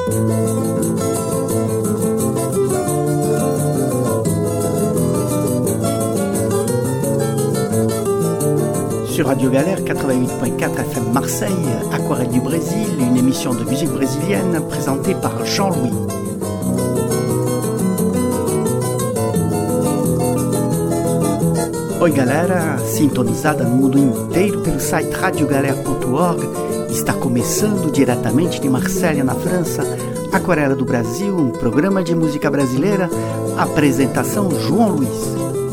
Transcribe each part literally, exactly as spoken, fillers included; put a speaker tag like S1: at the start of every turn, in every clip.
S1: Sur Radio Galère quatre-vingt-huit point quatre F M Marseille, Aquarelle du Brésil, une émission de musique brésilienne présentée par Jean-Louis. Oi galera, sintonizada no mundo inteiro pelo site radio galera ponto org, está começando diretamente de Marselha, na França, Aquarela do Brasil, um programa de música brasileira, apresentação João Luiz.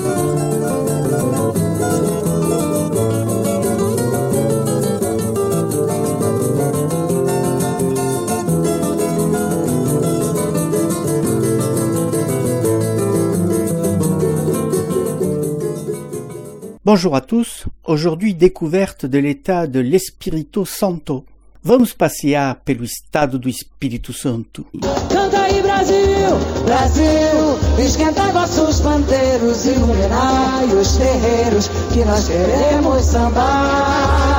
S1: Bonjour à tous, aujourd'hui découverte de l'état de l'Espírito Santo. Vamos passear pelo estado do Espírito Santo.
S2: Canta aí Brasil, Brasil, esquenta vossos pandeiros, iluminai os terreiros, que nós queremos sambar.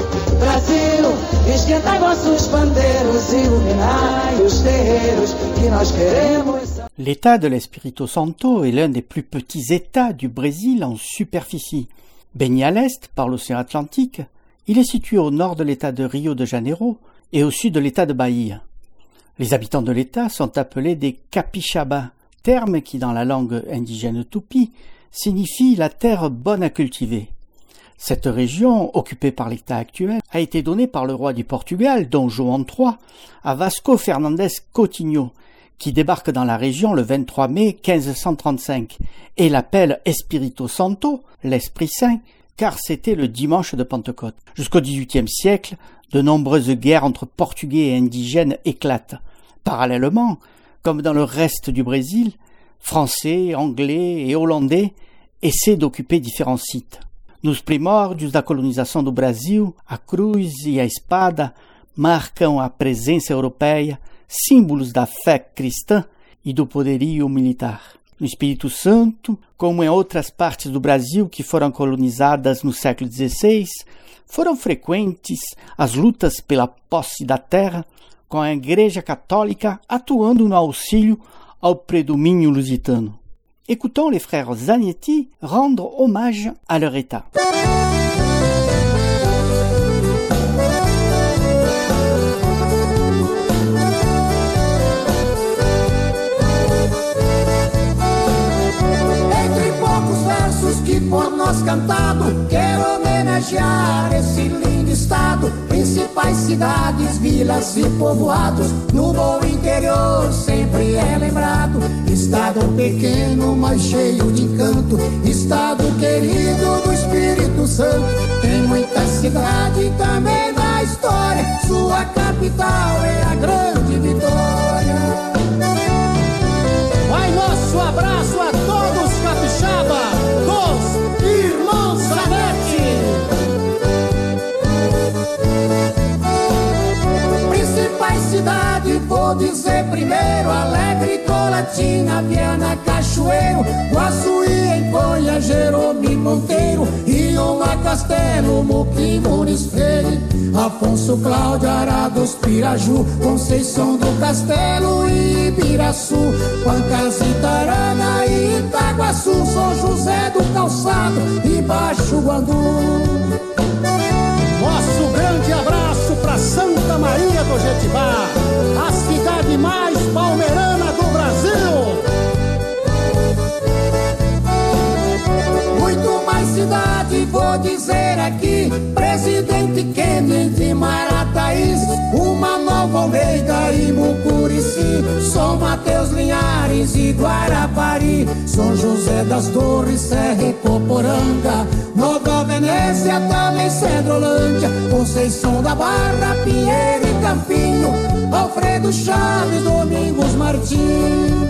S2: Brasil, esquenta vossos pandeiros, iluminai os terreiros, que nós queremos sambar.
S1: L'état de l'Espírito Santo est l'un des plus petits états du Brésil en superficie. Baigné à l'est par l'océan Atlantique, il est situé au nord de l'état de Rio de Janeiro et au sud de l'état de Bahia. Les habitants de l'état sont appelés des Capixabas, terme qui dans la langue indigène tupi signifie la terre bonne à cultiver. Cette région, occupée par l'état actuel, a été donnée par le roi du Portugal, Dom João trois, à Vasco Fernandes Coutinho, qui débarque dans la région le vingt-trois mai quinze cent trente-cinq et l'appelle Espírito Santo, l'Esprit Saint, car c'était le dimanche de Pentecôte. Jusqu'au dix-huitième siècle, de nombreuses guerres entre Portugais et indigènes éclatent. Parallèlement, comme dans le reste du Brésil, Français, Anglais et Hollandais essaient d'occuper différents sites. Nos primórdios da colonização do Brasil, a cruz e a espada marcam a presença europeia, símbolos da fé cristã e do poderio militar. No Espírito Santo, como em outras partes do Brasil que foram colonizadas no século dezesseis, foram frequentes as lutas pela posse da terra, com a Igreja Católica atuando no auxílio ao predomínio lusitano. Écoutons les frères Zanetti rendre hommage à leur état.
S3: Que por nós cantado, quero homenagear esse lindo estado, principais cidades, vilas e povoados, no bom interior sempre é lembrado. Estado pequeno, mas cheio de encanto, estado querido do Espírito Santo. Tem muita cidade também na história, sua capital é a grande Vitória. Vai nosso abraço a todos capixaba, dos irmãos Zanetti. Principais cidades, vou dizer primeiro: Alegre, Colatina, Viana, Cachoeiro, Guaçuí, Emponha, Jerome, Monteiro, Ioma, Castelo, Muquim, Muniz Freire, Afonso, Cláudio, Arados, Piraju, Conceição do Castelo e Ibiraçu, Pancas, Itarana e Itaguaçu, São José do Calçado e Baixo Guandu. Nosso grande abraço para Santa Maria do Jetibá, a cidade mais palmeirana do Brasil. Muito mais cidade, vou dizer aqui: Presidente Kennedy, Marataízes, uma Nova Almeida e Mucurici, São Mateus, Linhares e Guarapari, São José das Dores, Serra e Poporanga, Nova Venécia, também Cedrolândia, Conceição da Barra, Pinheiro e Campinho, Alfredo Chaves, Domingos Martins.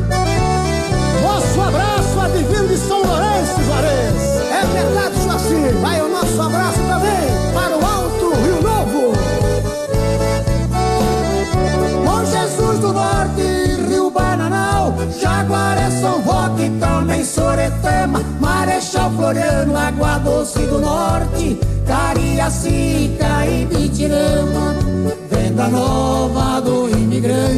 S3: Nosso abraço a Divino de São Lourenço, Juarez. É verdade, Joacir. Vai o nosso abraço também para o Alto Rio Novo. Bom Jesus do Norte, Rio Bananal, Jaguaré, São Roque e também Soretama, Marechal Floriano, Água Doce do Norte, Cariacica e Bitirama, Venda Nova do Imigrante.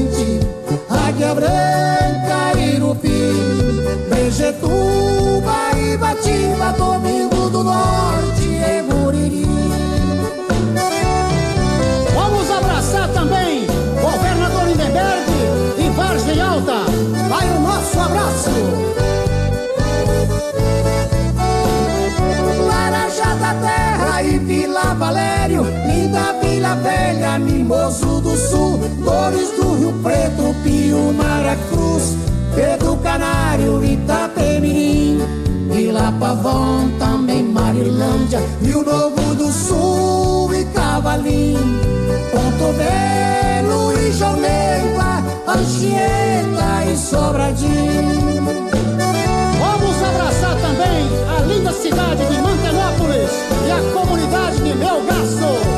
S3: Preto, Pio, Maracruz, Pedro Canário, Itapemirim, Vila Pavão, também Marilândia, Rio Novo do Sul e Cavalim, Ponto Belo e João Neiva, Anchieta e Sobradinho.
S4: Vamos abraçar também a linda cidade de Mantenópolis e a comunidade de Melgaço.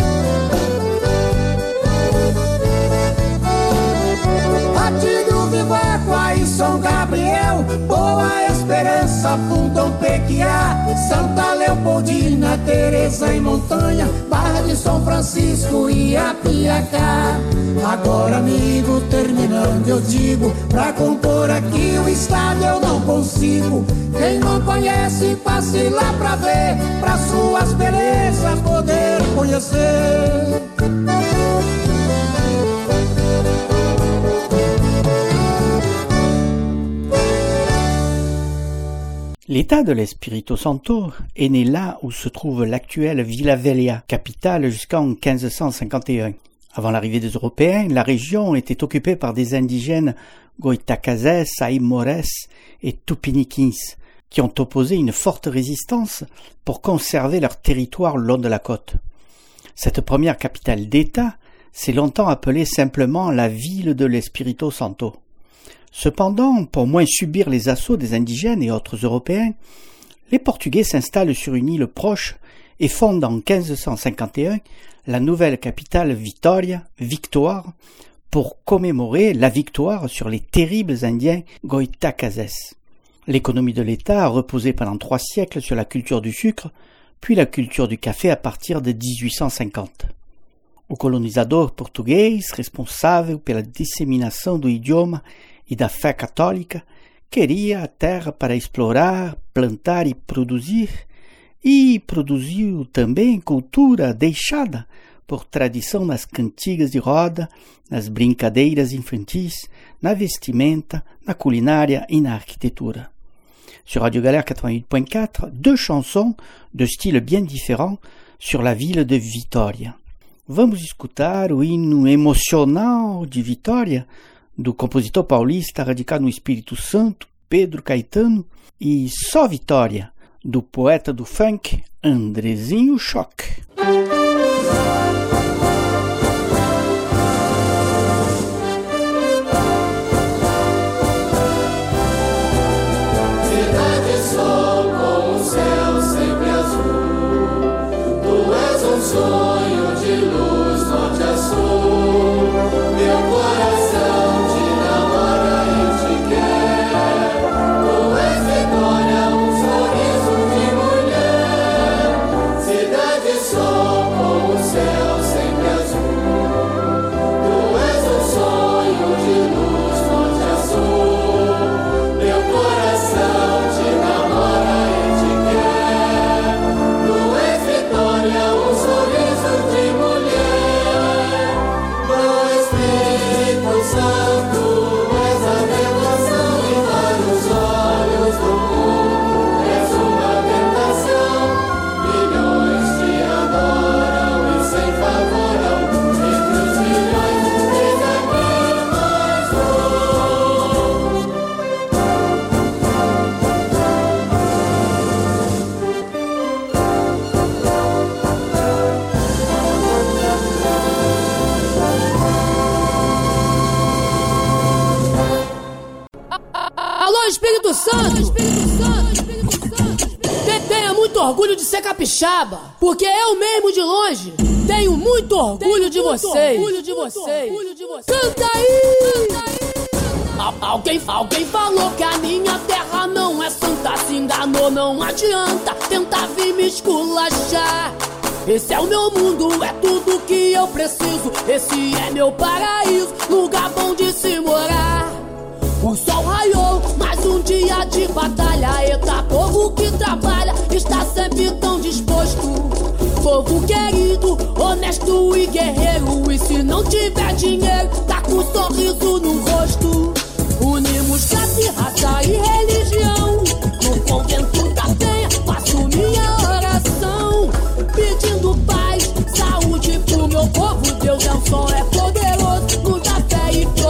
S3: Atílio, Viváqua e São Gabriel, Boa Esperança, Fundão, Pequiá, Santa Leopoldina, Teresa e Montanha, Barra de São Francisco e Apiacá. Agora, amigo, terminando eu digo, pra compor aqui o estado eu não consigo. Quem não conhece, passe lá pra ver, pra suas belezas poder conhecer.
S1: L'État de l'Espírito Santo est né là où se trouve l'actuelle Vila Velha, capitale jusqu'en quinze cent cinquante et un. Avant l'arrivée des Européens, la région était occupée par des indigènes Goitacazes, Aimores et Tupiniquins, qui ont opposé une forte résistance pour conserver leur territoire le long de la côte. Cette première capitale d'État s'est longtemps appelée simplement la ville de l'Espírito Santo. Cependant, pour moins subir les assauts des indigènes et autres Européens, les Portugais s'installent sur une île proche et fondent en quinze cent cinquante et un la nouvelle capitale Vitória, Victoire, pour commémorer la victoire sur les terribles Indiens Goitacazes. L'économie de l'État a reposé pendant trois siècles sur la culture du sucre, puis la culture du café à partir de dix-huit cent cinquante. O colonizador português, responsável pela disseminação do idioma e da fé católica, queria a terra para explorar, plantar e produzir, e produziu também cultura deixada por tradição nas cantigas de roda, nas brincadeiras infantis, na vestimenta, na culinária e na arquitetura. Sur Radio Galère quatre-vingt-huit point quatre, deux chansons de style bien différent sur la ville de Vitória. Vamos escutar o hino emocional de Vitória, do compositor paulista radicado no Espírito Santo, Pedro Caetano, e Só Vitória, do poeta do funk, Andrezinho Choque.
S5: Cidade sol com o céu sempre azul, tu és um sonho de luz norte a sul, meu coração
S6: Espírito Santo, Espírito Santo, Espírito Santo. Tenha muito orgulho de ser capixaba, porque eu mesmo de longe tenho muito orgulho de vocês. Orgulho de vocês. Canta aí! Canta aí! Al alguém, alguém falou que a minha terra não é santa, se enganou, não adianta tentar vir me esculachar. Esse é o meu mundo, é tudo que eu preciso. Esse é meu paraíso, lugar bom de se morar. O sol raiou, mais um dia de batalha. Eita, povo que trabalha, está sempre tão disposto. Povo querido, honesto e guerreiro. E se não tiver dinheiro, tá com um sorriso no rosto. Unimos classe, raça e religião. No convento da penha, faço minha oração, pedindo paz, saúde pro meu povo. Deus é um som, é poderoso, nos dá fé e fé.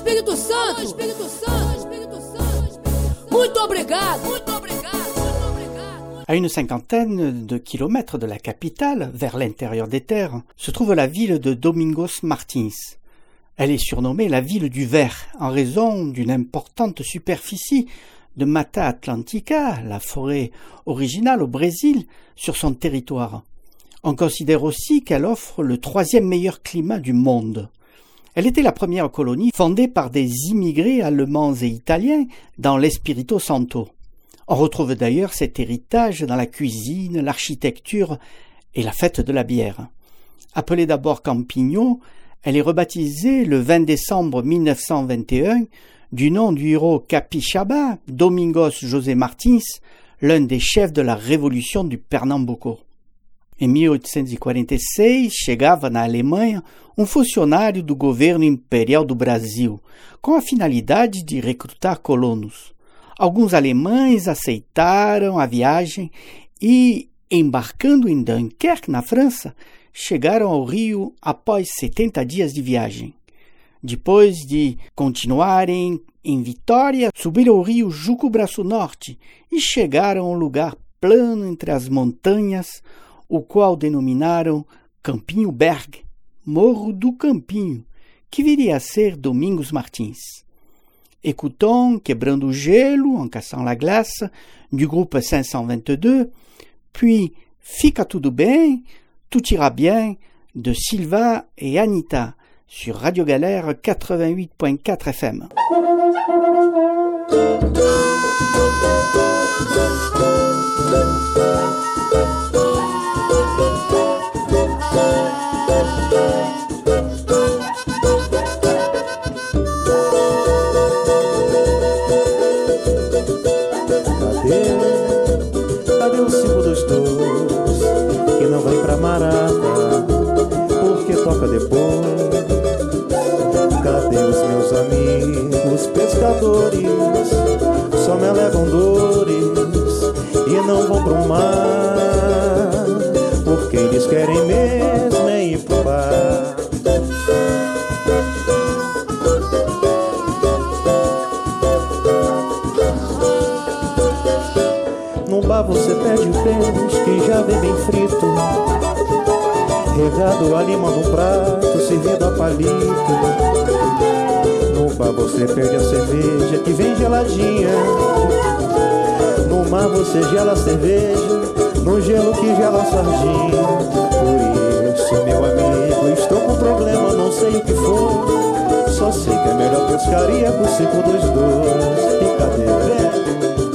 S6: Espírito Santo! Alô, Espírito Santo! Espírito Santo! Muito obrigado! Muito obrigado! Muito obrigado!
S1: À une cinquantaine de kilomètres de la capitale, vers l'intérieur des terres, se trouve la ville de Domingos Martins. Elle est surnommée la ville du verre en raison d'une importante superficie de Mata Atlântica, la forêt originale au Brésil, sur son territoire. On considère aussi qu'elle offre le troisième meilleur climat du monde. Elle était la première colonie fondée par des immigrés allemands et italiens dans l'Espirito Santo. On retrouve d'ailleurs cet héritage dans la cuisine, l'architecture et la fête de la bière. Appelée d'abord Campinho, elle est rebaptisée le vingt décembre mille neuf cent vingt et un du nom du héros capixaba Domingos José Martins, l'un des chefs de la révolution du Pernambuco. Em mille oitocentos e quarenta e seis, chegava na Alemanha um funcionário do governo imperial do Brasil, com a finalidade de recrutar colonos. Alguns alemães aceitaram a viagem e, embarcando em Dunkerque, na França, chegaram ao Rio após setenta dias de viagem. Depois de continuarem em Vitória, subiram o rio Juco-Braço Norte e chegaram a um lugar plano entre as montanhas, o qual denominaram Campinho Berg, Morro do Campinho, que viria a ser Domingos Martins. Écoutons Quebrando o Gelo, en cassant la glace, du groupe cinq cent vingt-deux, puis Fica tudo bem, Tout ira bien, de Silva et Anita, sur Radio Galère quatre-vingt-huit point quatre F M.
S7: Cadê o cinco dois dois que não vai pra Marata porque toca depois? Cadê os meus amigos pescadores? Só me alegam dores e não vão pro mar porque eles querem mesmo é ir pro bar. No bar você pede o peixe que já vem bem frito, regado a lima no prato, servido a palito. No bar você pede a cerveja que vem geladinha. No mar você gela a cerveja, no gelo que gela a sardinha. Por isso, meu amigo, estou com problema, não sei o que for. Só sei que é melhor pescaria com cinco dois dois. E cadê?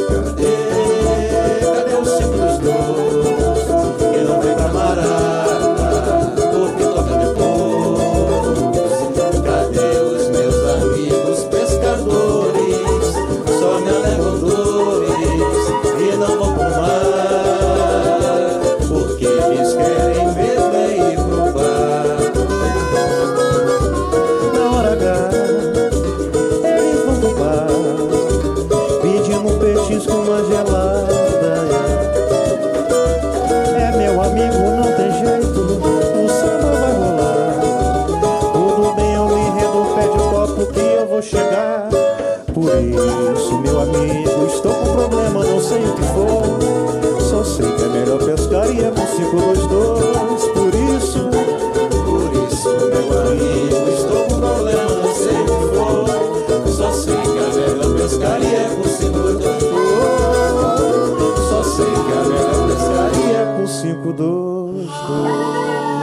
S7: Chegar. Por isso, meu amigo, estou com problema, não sei o que for. Só sei que é melhor pescaria com cinco dois dois. Por isso, por isso, meu amigo, estou com problema, não sei o que for. Só sei que é melhor pescaria com cinco dois dois. Só sei que é melhor pescaria com cinco dois dois.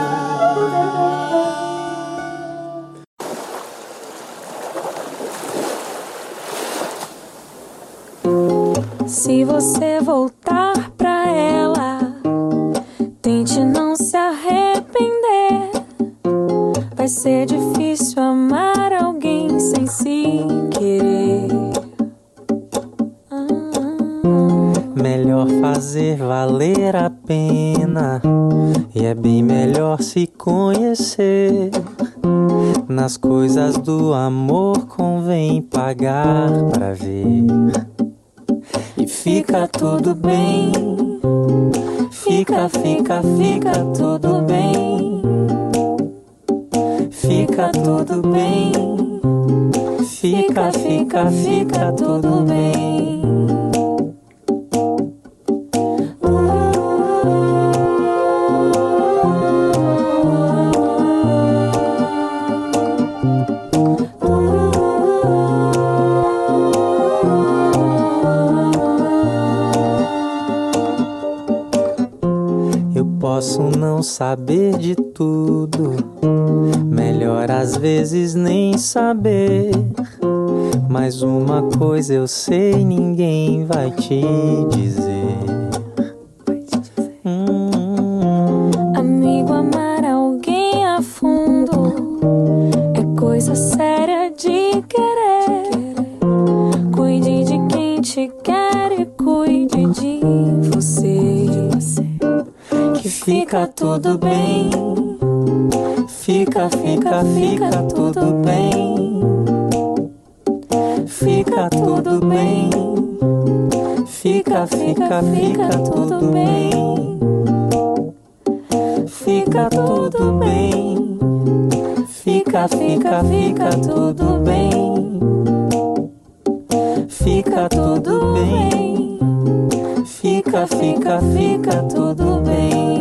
S8: Se você voltar pra ela, tente não se arrepender. Vai ser difícil amar alguém sem se querer. ah.
S9: Melhor fazer valer a pena, e é bem melhor se conhecer. Nas coisas do amor convém pagar pra ver. E fica tudo bem, fica, fica, fica tudo bem. Fica tudo bem, Fica, fica, fica tudo bem. Posso não saber de tudo, melhor às vezes nem saber. Mas uma coisa eu sei, ninguém vai te dizer. Hum.
S8: Amigo, amar alguém a fundo é coisa séria de querer. Cuide de quem te quer e cuide de você. Que fica tudo bem. Fica, fica, fica tudo bem. Fica tudo bem. Fica, fica, fica tudo bem. Fica tudo bem. Fica, fica, fica tudo bem. Fica tudo bem. Fica, fica, fica tudo bem.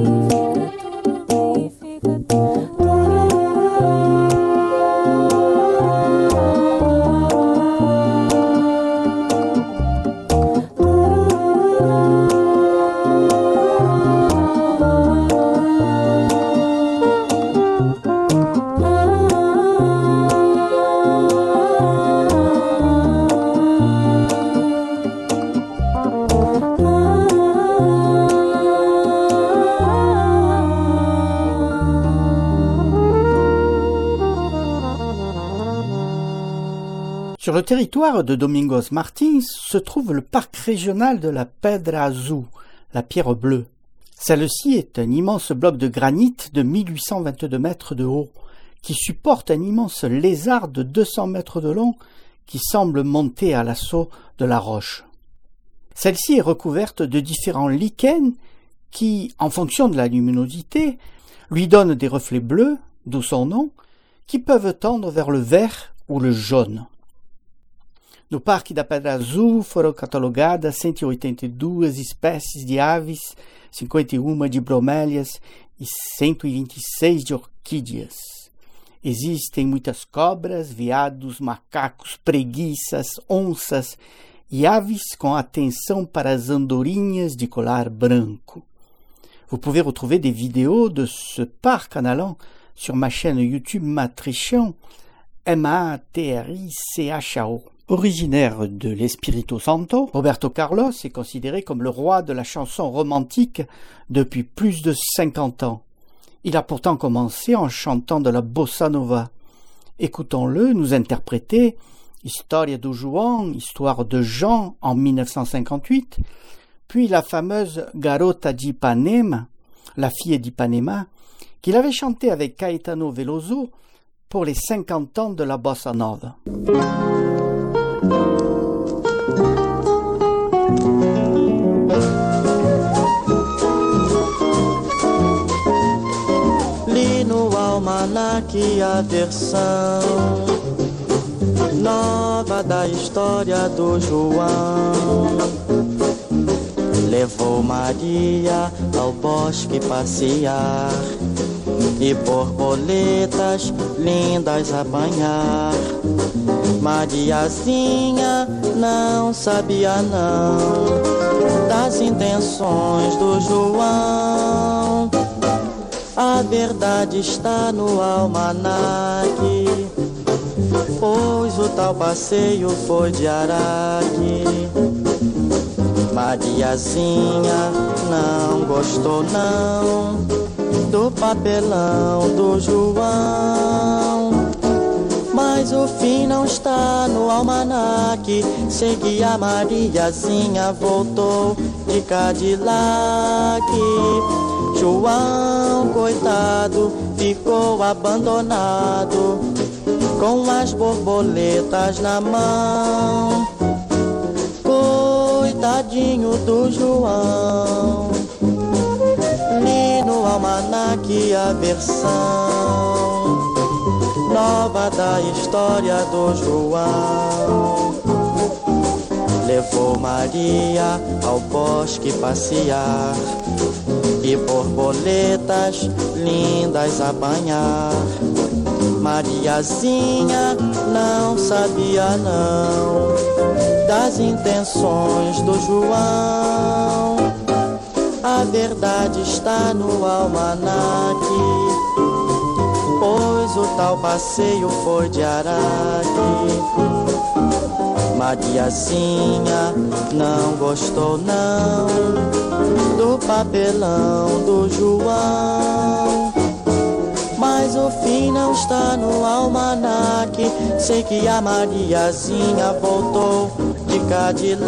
S1: Sur le territoire de Domingos Martins se trouve le parc régional de la Pedra Azul, la pierre bleue. Celle-ci est un immense bloc de granit de mille huit cent vingt-deux mètres de haut, qui supporte un immense lézard de deux cents mètres de long qui semble monter à l'assaut de la roche. Celle-ci est recouverte de différents lichens qui, en fonction de la luminosité, lui donnent des reflets bleus, d'où son nom, qui peuvent tendre vers le vert ou le jaune. No Parque da Pedra Azul foram catalogadas cento e oitenta e duas espécies de aves, cinquenta e uma de bromélias e cento e vinte e seis de orquídeas. Existem muitas cobras, veados, macacos, preguiças, onças e aves com atenção para as andorinhas de colar branco. Vous pouvez retrouver des vidéos de ce parc en allant sur ma chaîne YouTube Matrichon, M A T R I C H A O. Originaire de l'Espírito Santo, Roberto Carlos est considéré comme le roi de la chanson romantique depuis plus de cinquante ans. Il a pourtant commencé en chantant de la bossa nova. Écoutons-le nous interpréter História do João, Histoire de Jean en mille neuf cent cinquante-huit, puis la fameuse Garota de Ipanema, La fille d'Ipanema, qu'il avait chantée avec Caetano Veloso pour les cinquante ans de la bossa nova.
S10: Li no almanaque a versão nova da história do João. Levou Maria ao bosque passear e borboletas lindas apanhar. Mariazinha não sabia não das intenções do João. A verdade está no almanaque, pois o tal passeio foi de Araque. Mariazinha não gostou não do papelão do João, mas o fim não está no almanaque. Segui a Mariazinha, voltou de Cadillac. João, coitado, ficou abandonado com as borboletas na mão. Coitadinho do João. Li no almanaque a versão prova da história do João. Levou Maria ao bosque passear e borboletas lindas a banhar. Mariazinha não sabia não das intenções do João. A verdade está no almanaque, pois o tal passeio foi de Araque. Mariazinha não gostou não do papelão do João. Mas o fim não está no almanaque. Sei que a Mariazinha voltou de Cadillac.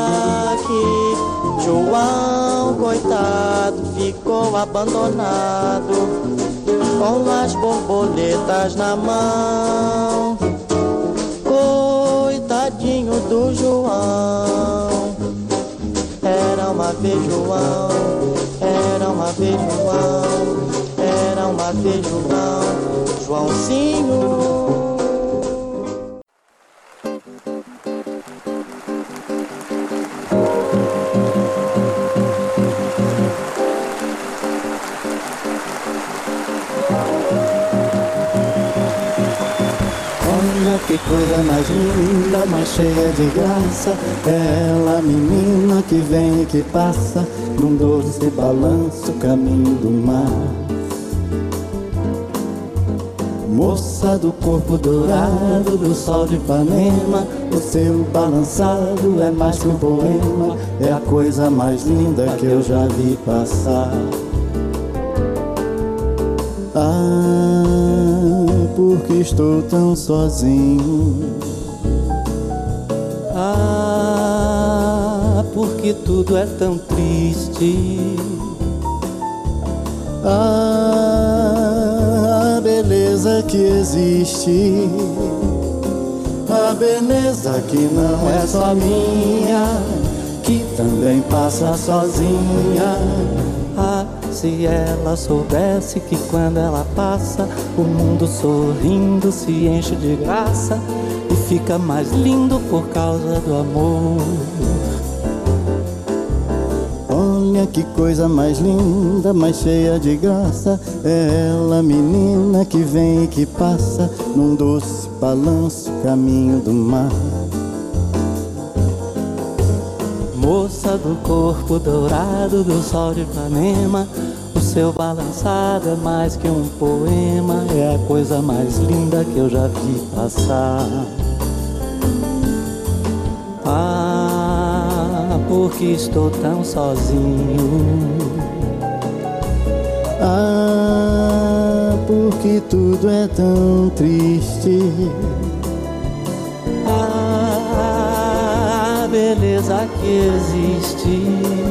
S10: João, coitado, ficou abandonado com as borboletas na mão. Coitadinho do João. Era uma vez João, era uma vez João, era uma vez João, Joãozinho.
S11: Olha que coisa mais linda, mais cheia de graça. Ela, menina que vem e que passa num doce balanço, caminho do mar. Moça do corpo dourado, do sol de Ipanema, o seu balançado é mais que um poema. É a coisa mais linda que eu já vi passar. Ah, porque estou tão sozinho.
S9: Ah, porque tudo é tão triste.
S11: Ah, a beleza que existe, a beleza que não é só minha, que também passa sozinha.
S9: Ah, se ela soubesse que quando ela passa, o mundo sorrindo se enche de graça e fica mais lindo por causa do amor.
S11: Olha que coisa mais linda, mais cheia de graça. É ela, menina que vem e que passa num doce balanço, caminho do mar.
S9: Moça do corpo dourado, do sol de Ipanema, o seu balançado é mais que um poema. É a coisa mais linda que eu já vi passar. Ah, porque estou tão sozinho.
S11: Ah, porque tudo é tão triste.
S9: Ah, a beleza que existe,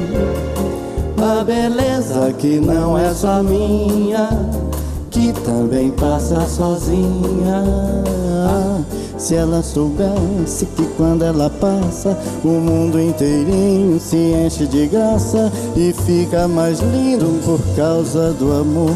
S11: a beleza que não é só minha, que também passa sozinha. Ah, se ela soubesse que quando ela passa, o mundo inteirinho se enche de graça e fica mais lindo por causa do amor.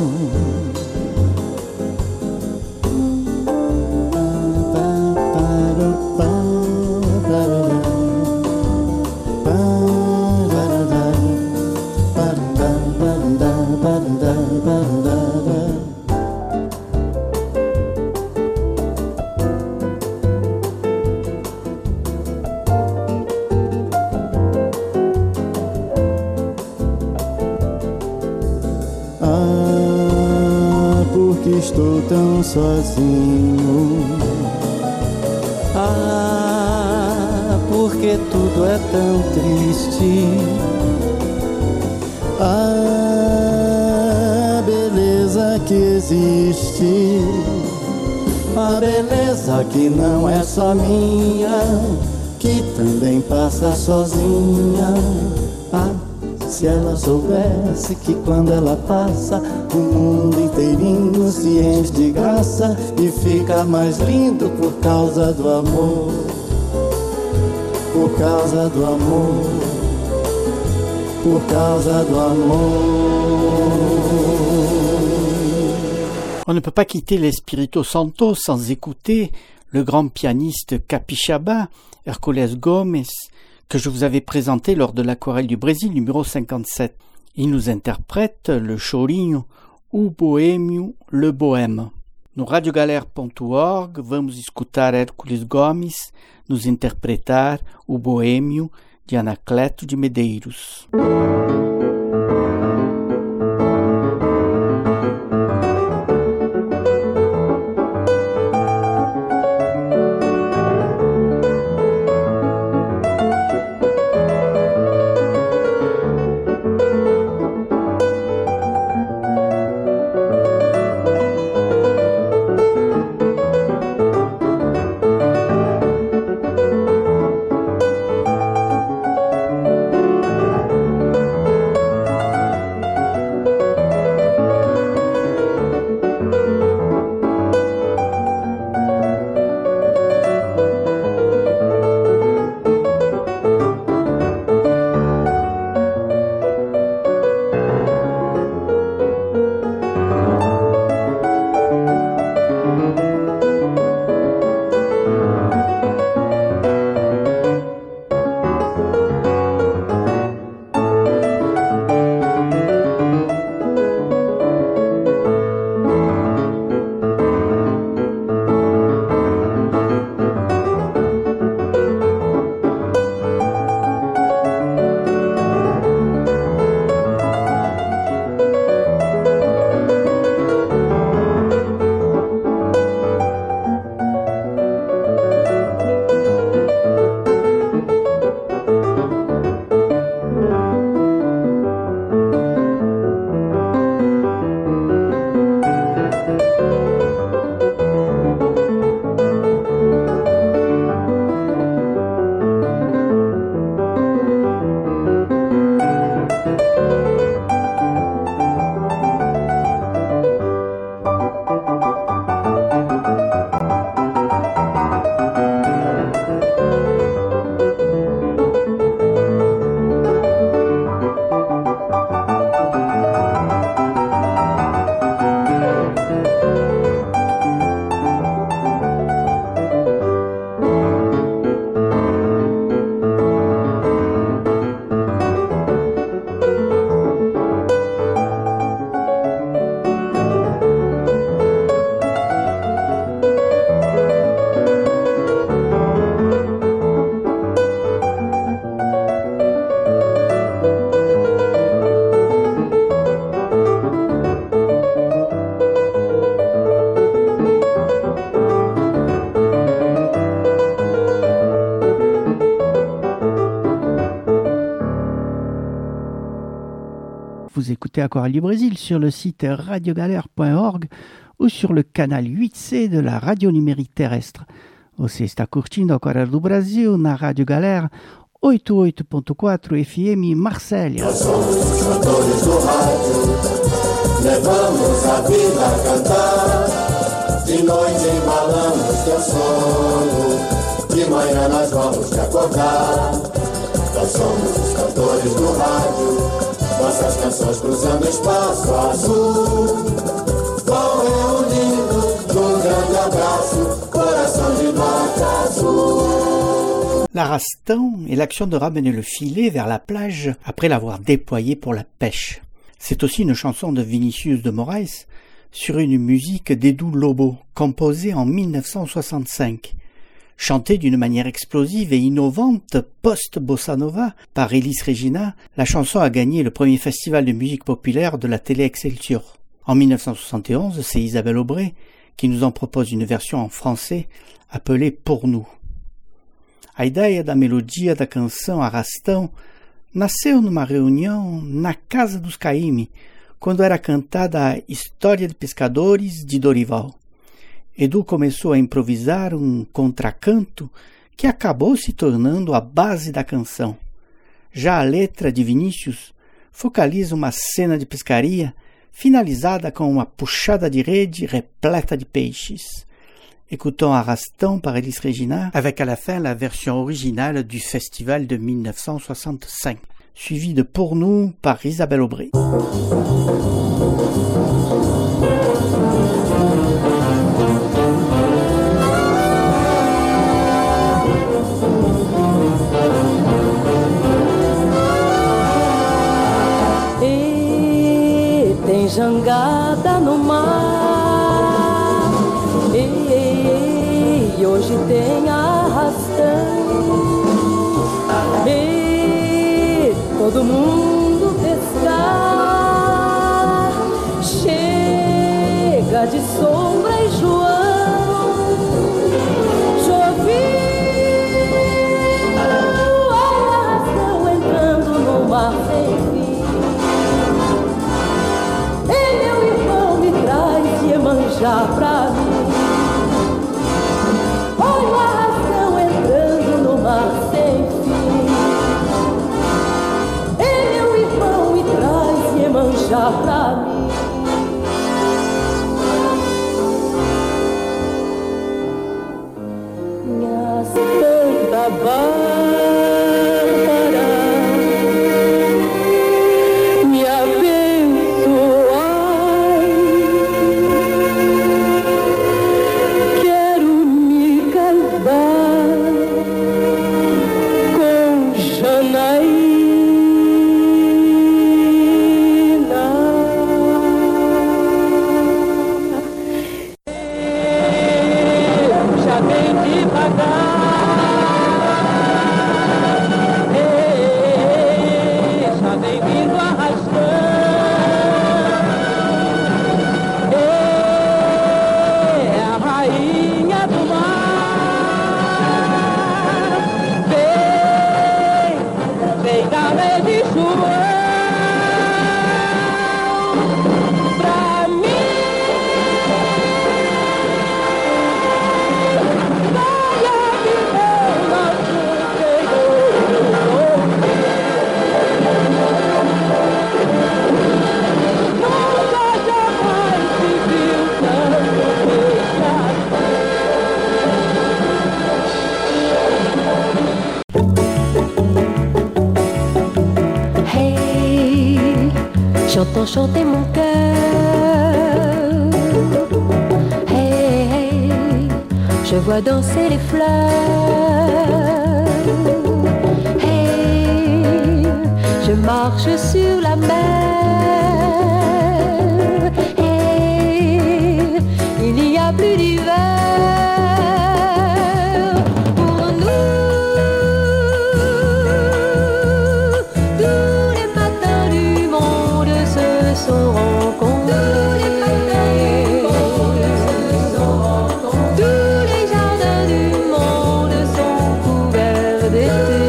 S11: Estou tão sozinho.
S9: Ah, porque tudo é tão triste.
S11: A beleza que existe, a beleza que não é só minha, que também passa sozinha. Ah, se ela soubesse que quando ela passa, o mundo inteirinho se enche de graça e fica mais lindo por causa do amor. Por causa do amor. Por causa do amor.
S1: On ne peut pas quitter l'Espirito Santo sans écouter le grand pianiste capixaba, Hércules Gomes, que je vous avais présenté lors de l'Aquarelle du Brésil numéro cinquante-sept. Il nous interprète le chorinho, o boêmio, le bohème. No radio galera ponto org vamos escutar Hércules Gomes nos interpretar o Boêmio de Anacleto de Medeiros. Vous écoutez Aquarelle du Brésil sur le site radio galère point org ou sur le canal huit C de la radio numérique terrestre. Você está curtindo Aquarelle do Brasil na Rádio Galera oitenta e oito ponto quatro F M Marsella.
S5: Nós somos os cantores do rádio, levamos a vida a cantar. De noite embalamos teu sono, de manhã nós vamos te acordar. Nós somos os cantores do rádio, nossas canções cruzando espaço azul, vão reunindo num grande abraço, coração de nota azul.
S1: L'arrastan est l'action de ramener le filet vers la plage après l'avoir déployé pour la pêche. C'est aussi une chanson de Vinicius de Moraes sur une musique d'Edu Lobo, composée en mille neuf cent soixante-cinq. Chantée d'une manière explosive et innovante post-bossa nova par Elis Regina, la chanson a gagné le premier festival de musique populaire de la télé Excelsior. En mille neuf cent soixante et onze, c'est Isabelle Aubray qui nous en propose une version en français appelée Pour nous. A ideia da melodia da canção Arrastão nasceu numa reunião na Casa dos Caymmi, quando era cantada a História de Pescadores de Dorival. Edu começou a improvisar um contracanto que acabou se tornando a base da canção. Já a letra de Vinícius focaliza uma cena de pescaria finalizada com uma puxada de rede repleta de peixes. Écoutons Arrastão par Elis Regina avec à la fin la version originale du festival de mille neuf cent soixante-cinq, suivi de Pour nous par Isabelle Aubray.
S8: Santa Bárbara, me abençoai. Quero me casar com Janaína. Já vem devagar.
S12: J'entends chanter mon cœur. Hey, hey, je vois danser les fleurs. Hey, je marche sur la mer. Hey, il n'y a plus d'hiver. Pour nous, tous les matins du monde se sont rencontrés. Tous les jardins du monde sont couverts d'été.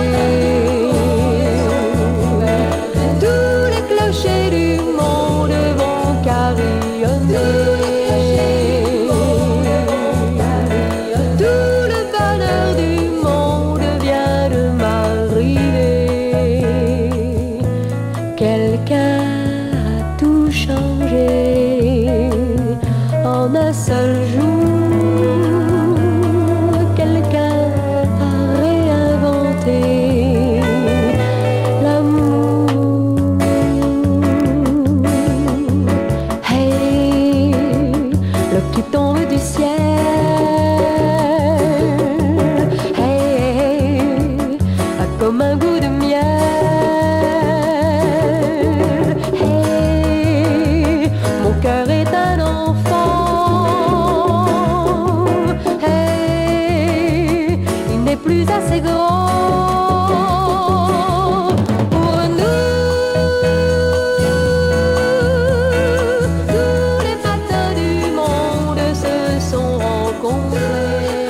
S12: Tous les clochers du monde vont carillonner. Tout le bonheur du monde vient de m'arriver. Quelqu'un a tout changé en un seul jour. Quelqu'un a réinventé l'amour. Hey, l'eau qui tombe du ciel. Hey, a comme un goût de miel. Hey, mon cœur est un enfant. Hey, il n'est plus assez grand pour nous. Tous les matins du monde se sont rencontrés.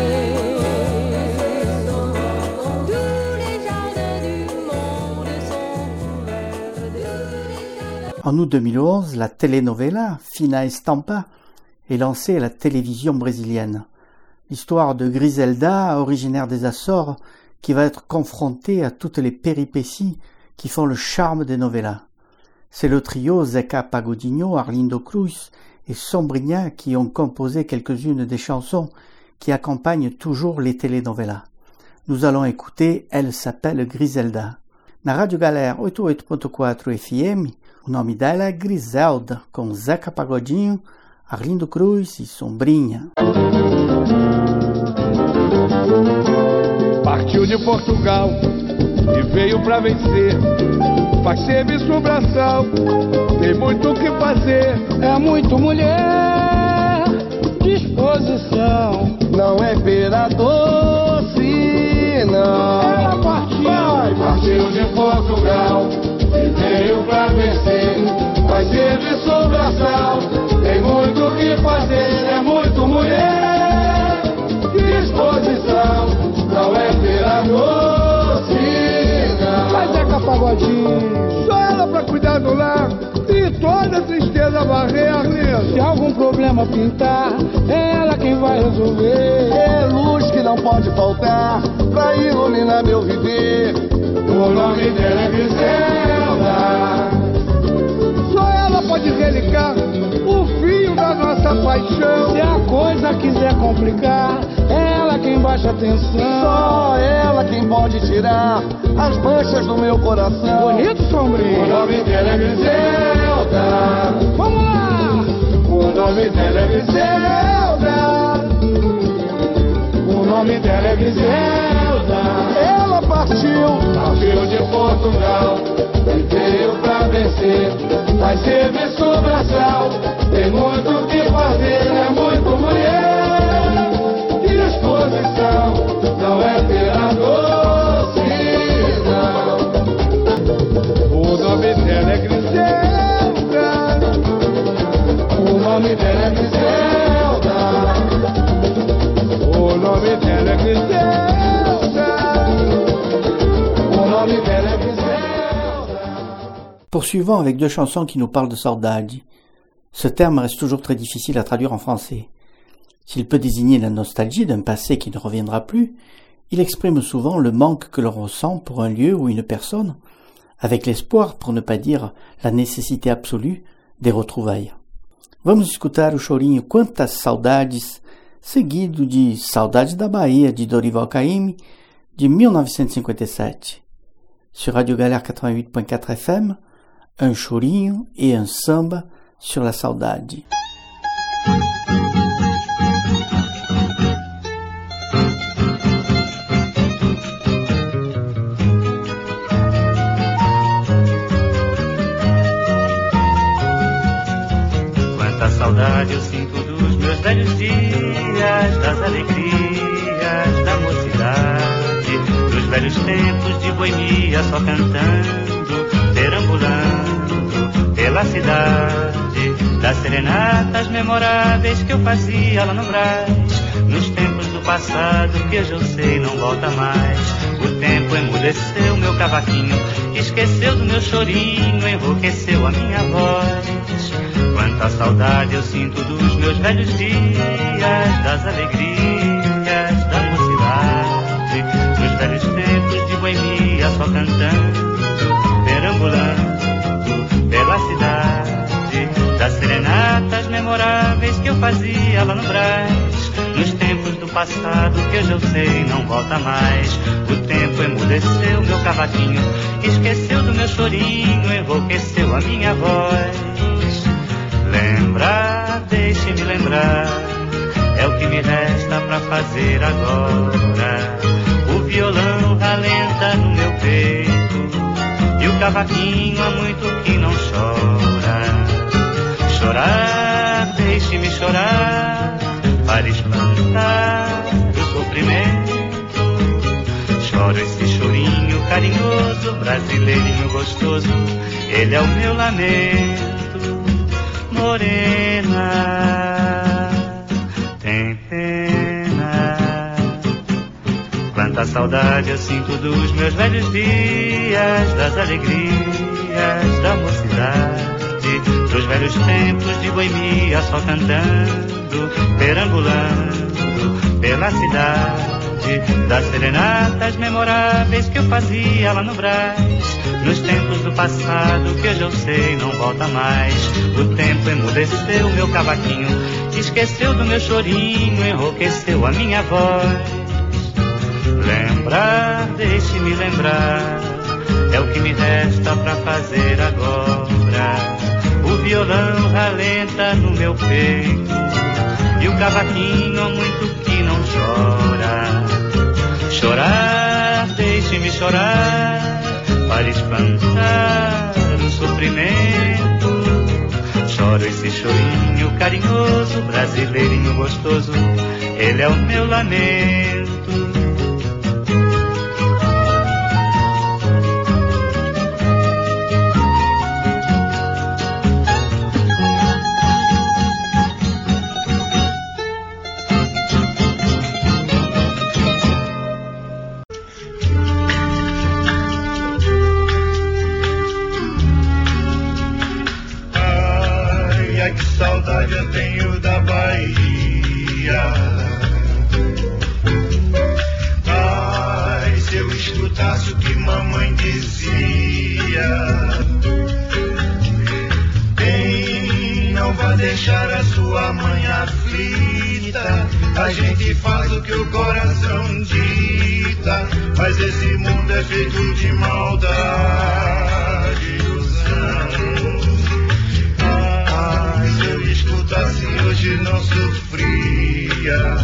S12: Tous les jardins du monde sont couverts de.
S1: En août deux mille onze, la telenovela Fina Estampa est lancée à la télévision brésilienne. L'histoire de Griselda, originaire des Açores, qui va être confrontée à toutes les péripéties qui font le charme des novellas. C'est le trio Zeca Pagodinho, Arlindo Cruz et Sombrinha qui ont composé quelques-unes des chansons qui accompagnent toujours les telenovelas. Nous allons écouter Elle s'appelle Griselda. Na Rádio Galera oitenta e oito ponto quatro F M, o nome dela é Griselda, com Zeca Pagodinho, Arlindo Cruz e Sombrinha.
S13: Partiu de Portugal e veio pra vencer. Faz serviço no braçal, tem muito o que fazer.
S14: É muito mulher, disposição.
S5: Não é pera doce, não.
S14: Ela partiu,
S13: Vai, partiu de Portugal e veio pra vencer. Faz serviço no braçal, tem muito o que fazer. É muito mulher, disposição. Não é pera doce, não.
S14: Mas é Pagodinho.
S13: Só ela pra cuidar do lar e toda tristeza varrer, Arlindo.
S14: Se algum problema pintar, é ela quem vai resolver.
S5: É luz que não pode faltar pra iluminar meu viver.
S13: O nome dela é Griselda. Só ela pode relicar o fio da nossa paixão.
S14: Se a coisa quiser complicar, é ela ela quem baixa atenção. Só ela quem pode tirar as manchas do meu coração.
S13: Bonito, Sombrinho. O nome dela é Griselda.
S14: Vamos lá!
S13: O nome dela é Griselda. O nome dela é Griselda.
S14: Ela partiu,
S13: partiu de Portugal e veio pra vencer. Vai serviço braçal, tem muito o que fazer, é muito mulher. Disposição, não é pela doce, não. O nome dela é Griselda. O nome dela é Griselda. O nome dela é Griselda. O nome dela é Griselda.
S1: Poursuivons avec deux chansons qui nous parlent de saudade. Ce terme reste toujours très difficile à traduire en français. S'il peut désigner la nostalgie d'un passé qui ne reviendra plus, il exprime souvent le manque que l'on ressent pour un lieu ou une personne, avec l'espoir, pour ne pas dire la nécessité absolue, des retrouvailles. Vamos escutar o chorinho Quantas Saudades, seguido de Saudade da Bahia, de Dorival Caymmi, de mille neuf cent cinquante-sept. Sur Radio Galère quatre-vingt-huit point quatre F M, un chorinho et un samba sur la saudade.
S15: Quanta saudade eu sinto dos meus velhos dias, das alegrias da mocidade, dos velhos tempos de boemia só cantando, perambulando pela cidade, das serenatas memoráveis que eu fazia lá no Brás, nos tempos do passado que hoje eu sei não volta mais. O tempo emudeceu meu cavaquinho, esqueceu do meu chorinho, enlouqueceu a minha voz. Quanta saudade eu sinto dos meus velhos dias, das alegrias da mocidade, dos velhos tempos de boemia só cantando, perambulando pela cidade, das serenatas memoráveis que eu fazia lá no Brás, nos tempos do passado que hoje eu sei não volta mais. O tempo emudeceu meu cavaquinho, esqueceu do meu chorinho, enlouqueceu a minha voz. Lembrar, deixe-me lembrar, é o que me resta pra fazer agora. O violão ralenta no meu peito e o cavaquinho há muito que não chora. Chorar, deixe-me chorar, para espantar o sofrimento. Choro esse chorinho carinhoso, brasileirinho gostoso, ele é o meu lamento. Morena, tem pena. Quanta saudade eu sinto dos meus velhos dias, das alegrias da mocidade, dos velhos tempos de boemia só cantando, perambulando pela cidade, das serenatas memoráveis que eu fazia lá no Brás, nos tempos do passado que hoje eu sei não volta mais. O tempo emudeceu meu cavaquinho, esqueceu do meu chorinho, enlouqueceu a minha voz. Lembrar, deixe-me lembrar, é o que me resta pra fazer agora. O violão ralenta no meu peito e o cavaquinho há muito que não chora. Chorar, deixe-me chorar, para espantar o sofrimento. Choro esse chorinho carinhoso, brasileirinho gostoso, ele é o meu lamento.
S13: Eu tenho da Bahia,
S16: A gente faz o que o coração dita, mas esse mundo é feito de maldade, ilusão. Ai, se eu escutasse hoje não sofria.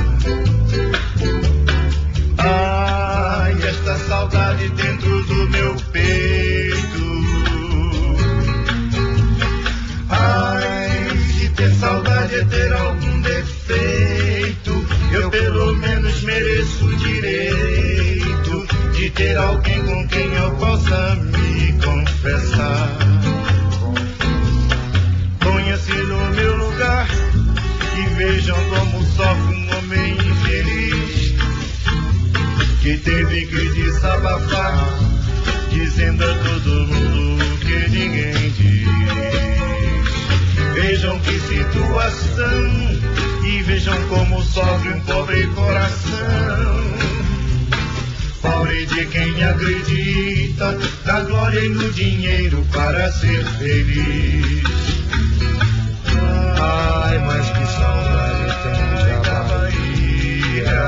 S16: Ai, esta saudade dentro do meu peito. Ai, se ter saudade é ter algum defeito, eu pelo menos mereço o direito de ter alguém com quem eu possa me confessar. Ponha-se no meu lugar e vejam como sofre um homem infeliz que teve que desabafar, dizendo a todo mundo o que ninguém diz. Vejam que situação e vejam como sofre um pobre coração. Pobre de quem acredita na glória e no dinheiro para ser feliz. Ai, mas que saudade tenho da Bahia.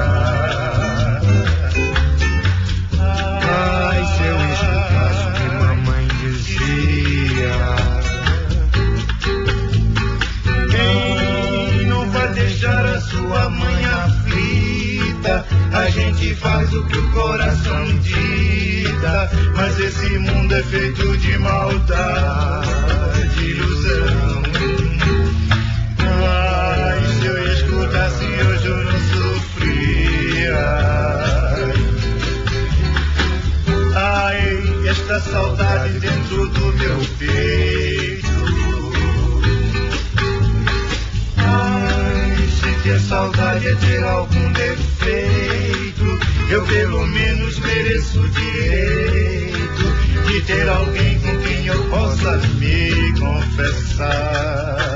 S16: Ai, se eu escutasse o que mamãe dizia. Quem não vai deixar a sua mãe aflita? A gente faz o que o coração dita, mas esse mundo é feito de maldade, ilusão. Ai, se eu escutasse hoje eu não sofria. Ai, esta saudade dentro do meu peito. Ai, se ter saudade é ter algum defeito, eu pelo menos mereço o direito de ter alguém com quem eu possa me confessar.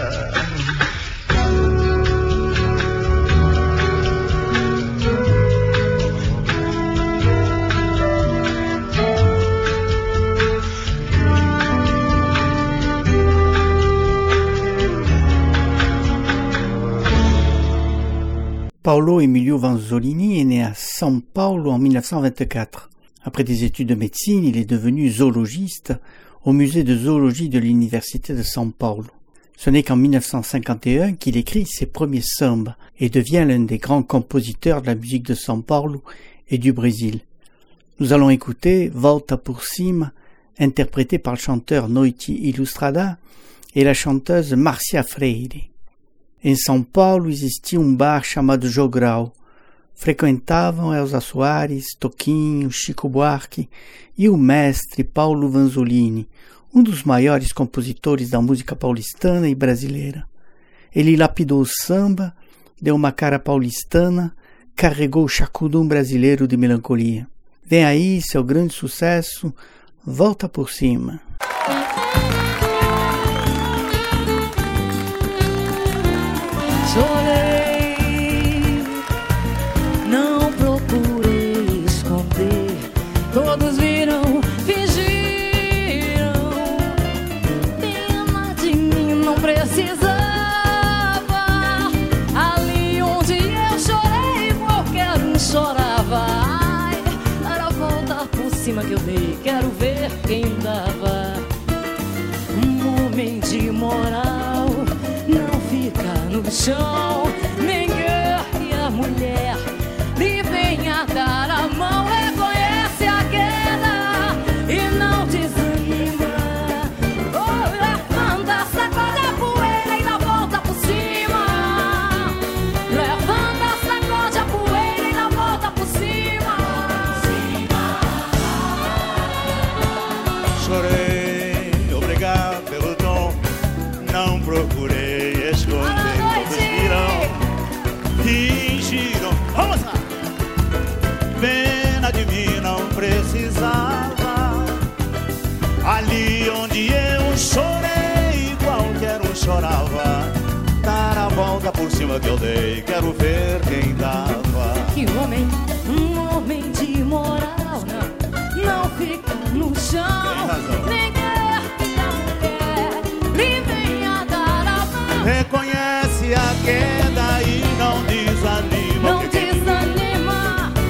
S1: Paolo Emilio Vanzolini est né à São Paulo en mille neuf cent vingt-quatre. Après des études de médecine, il est devenu zoologiste au musée de zoologie de l'université de São Paulo. Ce n'est qu'en mille neuf cent cinquante et un qu'il écrit ses premiers sambas et devient l'un des grands compositeurs de la musique de São Paulo et du Brésil. Nous allons écouter Volta por Cima, interprété par le chanteur Noite Ilustrada et la chanteuse Márcia Freire. Em São Paulo existia um bar chamado Jogral. Frequentavam Elza Soares, Toquinho, Chico Buarque e o mestre Paulo Vanzolini, um dos maiores compositores da música paulistana e brasileira. Ele lapidou o samba, deu uma cara paulistana, carregou o chacudum brasileiro de melancolia. Vem aí seu grande sucesso, Volta por Cima.
S17: Chorei, não procurei esconder, todos viram, fingiram, pena de mim não precisava, ali onde eu chorei qualquer um chorava, ai, era a volta por cima que eu dei, quero ver quem dava, um homem de moral não fica no chão, ninguém e a mulher lhe venha dar a mão, reconhece a queda e não desanima, oh, levanta, sacode a poeira e dá volta por cima, levanta, sacode a poeira e dá volta por cima.
S16: Chorei, obrigado pelo dom, não procurei esconder. Fingiram, vamos lá. Pena de mim não precisava, ali onde eu chorei qualquer um chorava, dar a volta por cima que eu dei, quero ver quem dava.
S17: Que homem, um homem de moral não, não fica no chão, nem quer que a mulher lhe venha dar a mão,
S16: reconhece a queda e não diz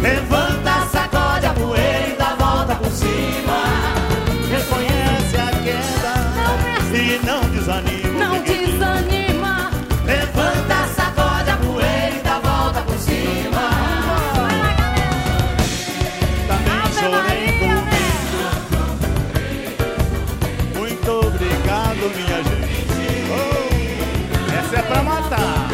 S16: Levanta, sacode a poeira e dá volta por cima. Reconhece a queda e não desanima.
S17: Não desanima.
S16: Levanta, sacode a poeira e dá volta por cima. Também chorei comigo. Muito obrigado, minha gente. Oh, essa é pra matar.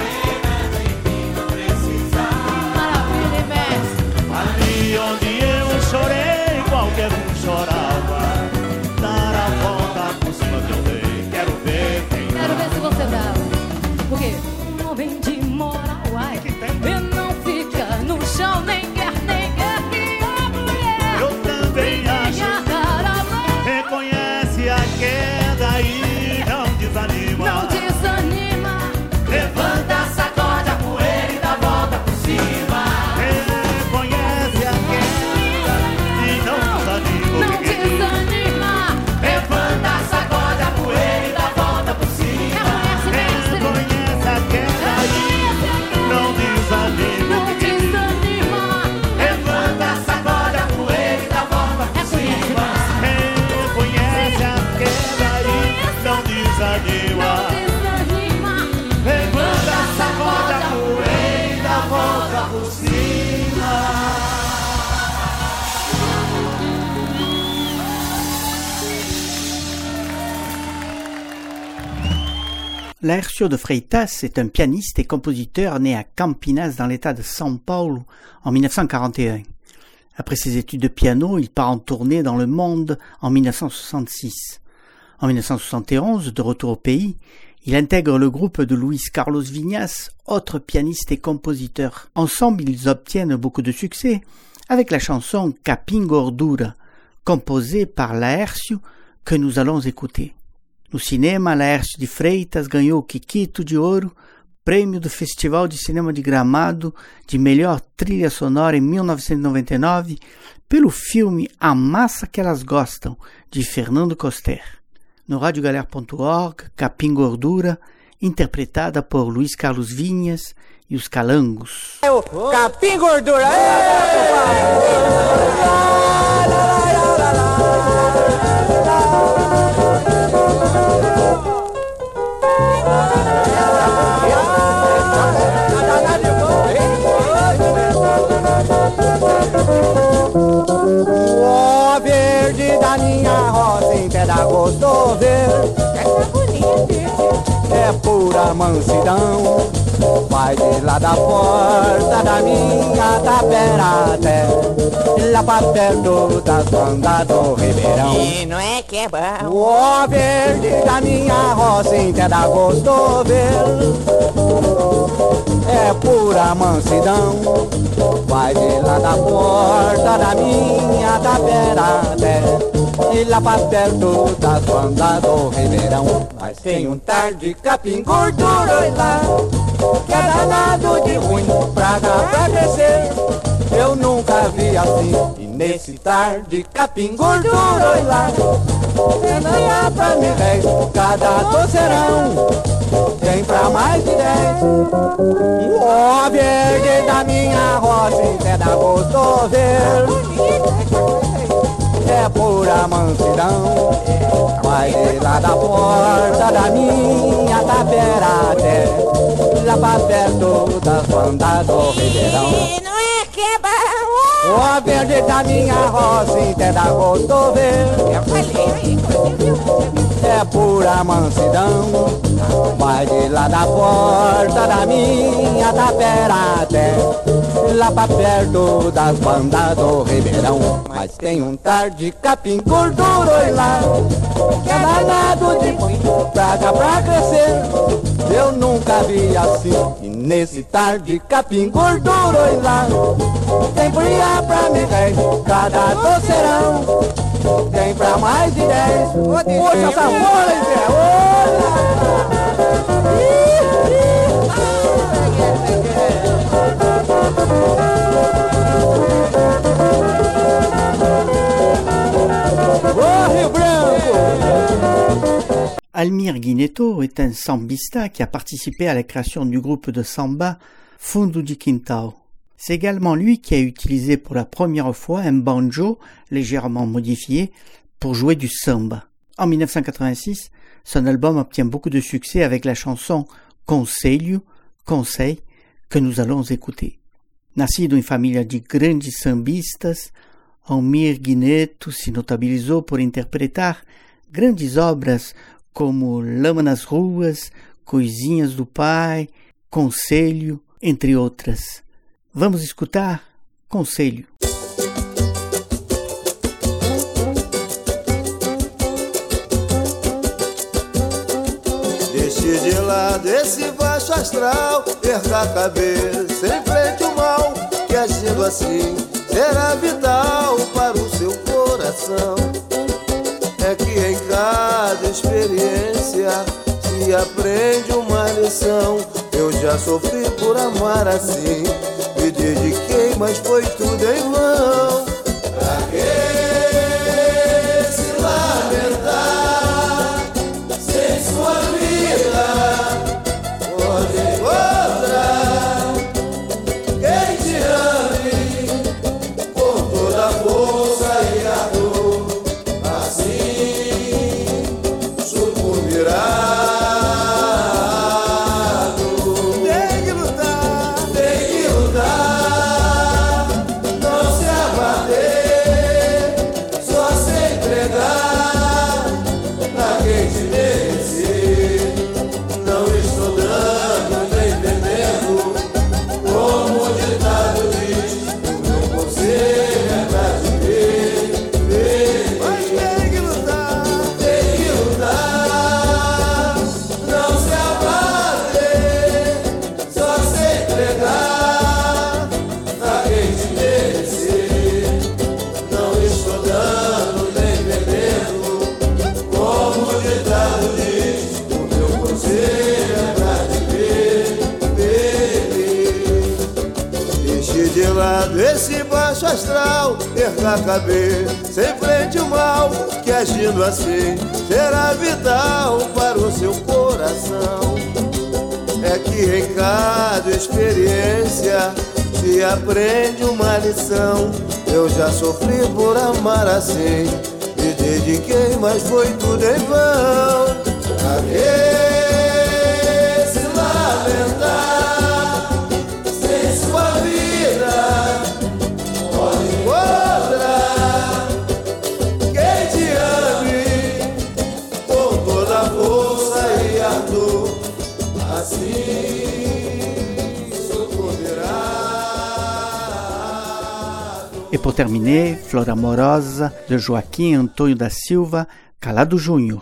S16: Ali onde eu chorei, qualquer um chorava. Dar a volta por cima que eu dei. Quero ver quem
S17: Quero ver se você dá. Porque um homem de moral, ai, ele não fica no chão, nem quer, nem quer que a mulher.
S16: Eu também acho. Reconhece a queda e não desanima.
S17: Não desanima.
S16: Levanta, sacode a poeira e dá volta por cima. Reconhece a queda e não desanima.
S17: Não desanima.
S16: Levanta, sacode a poeira e dá volta por cima. Reconhece a queda e não desanima.
S17: Não desanima.
S16: Levanta, sacode a poeira e dá volta por cima. Reconhece a queda e não desanima. Levanta, sacode a poeira e dá volta por cima.
S1: Laércio de Freitas est un pianiste et compositeur né à Campinas dans l'état de São Paulo en mille neuf cent quarante et un. Après ses études de piano, il part en tournée dans le monde en mille neuf cent soixante-six. En mille neuf cent soixante et onze, de retour au pays, il intègre le groupe de Luis Carlos Vinhas, autre pianiste et compositeur. Ensemble, ils obtiennent beaucoup de succès avec la chanson Capim Gordura, composée par Laércio, que nous allons écouter. No cinema, Laércio de Freitas ganhou o Kikito de Ouro, prêmio do Festival de Cinema de Gramado de melhor trilha sonora em mil novecentos e noventa e nove pelo filme A Massa que Elas Gostam, de Fernando Coster. No rádio galera ponto org, Capim Gordura, interpretada por Luis Carlos Vinhas e os Calangos.
S18: É o Capim Gordura!
S11: O verde da minha rosa em pé da gostoso ver. É pura mansidão. Vai de lá da porta da minha tapera até lá pra perto das bandas do Ribeirão.
S18: E não é que é bom.
S11: O verde da minha rosa em pé da gostoso ver. É pura mansidão. Vai de lá da porta da minha tapera até e lá pra perto das bandas do Ribeirão. Mas tem um tal de capim gordura, oi lá, que é danado de ruim, praga pra crescer. Eu nunca vi assim, e nesse tal de capim gordura, oi lá, é ganhar pra mim, véi, cada doceirão tem pra mais de dez. O verde da minha roça é da gostoso é pura mansidão. Vai de lá da porta da minha tapera até lá pra perto das bandas do Ribeirão.
S18: E não é que é bom.
S11: O verde da minha roça é da gostoso é pura mansidão. Vai de lá da porta da minha tapera até lá pra perto das bandas do Ribeirão. Mas tem um tal de capim gordura, oi lá, que é danado de praga pra crescer. Eu nunca vi assim, e nesse tal de capim gordura, oi lá, tem brilha pra mim, véi, cada doceirão tem pra mais de dez. Poxa, essa bola, hein, Zé? Ô, Rio Branco!
S1: Almir Guineto est un sambista qui a participé à la création du groupe de samba Fundo de Quintal. C'est également lui qui a utilisé pour la première fois un banjo légèrement modifié pour jouer du samba. En mille neuf cent quatre-vingt-six, son album obtient beaucoup de succès avec la chanson Conselho, Conseil, que nous allons écouter. Nascido em família de grandes sambistas, Almir Guineto se notabilizou por interpretar grandes obras como Lama nas Ruas, Coisinhas do Pai, Conselho, entre outras. Vamos escutar Conselho.
S19: Deixe de lado esse baixo astral, perca a cabeça, enfrente o mal, que agindo assim será vital para o seu coração. É que em cada experiência se aprende uma lição. Eu já sofri por amar assim, me dediquei, mas foi tudo em vão. Pra que se lamentar sem sua vida? Pode encontrar quem te ame com toda a força e a dor. Assim sucumbirá. Esse baixo astral, perca a cabeça, enfrente o mal, que agindo assim será vital para o seu coração. É que em cada experiência se aprende uma lição. Eu já sofri por amar assim, me dediquei, mas foi tudo em vão. Pra que se lamentar sem sua vida? Pode encontrar quem te ame com toda a força e ardor. Assim sucumbirá.
S1: E por terminer, Flor Amorosa, de Joaquim Antônio da Silva, Calado Júnior.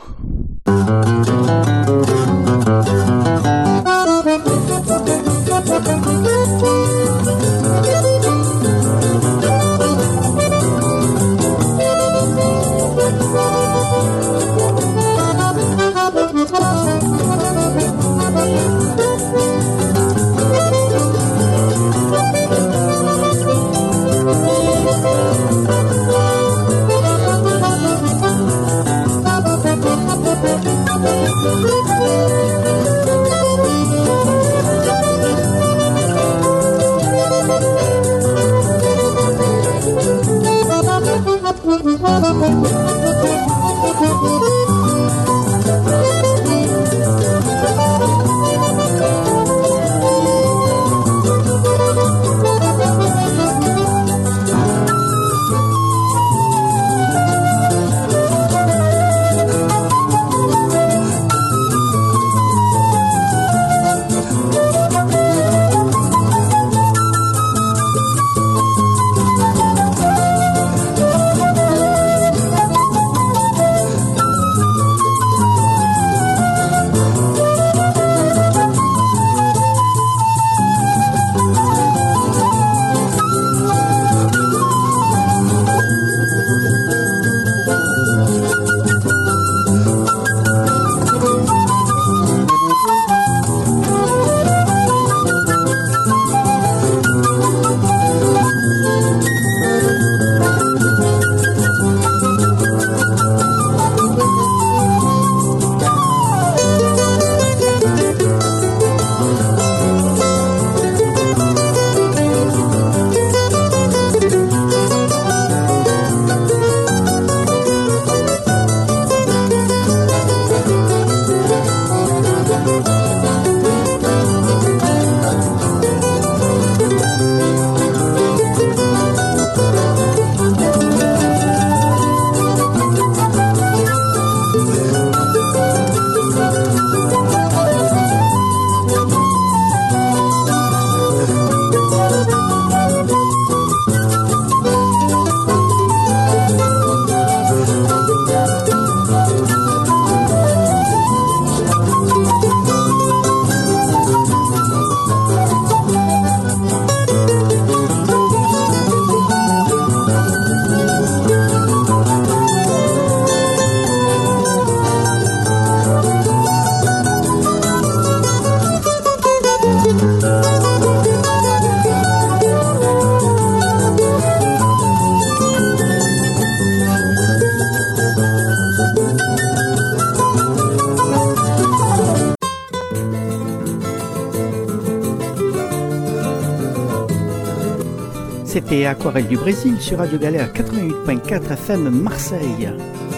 S1: écoutez Aquarelle du Brésil sur Radio Galera quatre-vingt-oito ponto quatro F M Marseille.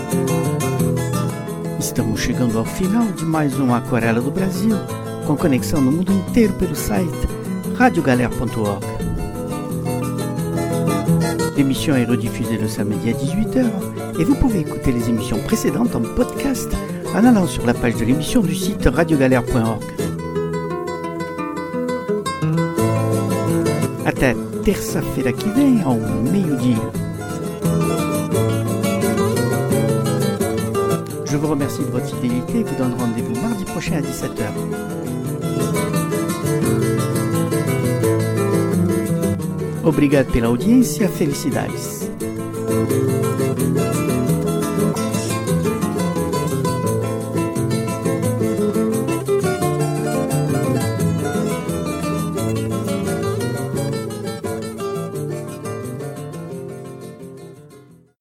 S1: Estamos chegando ao final de mais um Aquarela do Brasil, com conexão no mundo inteiro pelo site radio galera ponto org. L'émission est rediffusée le samedi à dix-huit heures et vous pouvez écouter les émissions précédentes en podcast en allant sur la page de l'émission du site radio galera ponto org. Até terça-feira que vem ao meio-dia. Je vous remercie de votre fidélité et vous donne rendez-vous mardi prochain à dix-sept heures. Obrigado pela audiência, felicidades.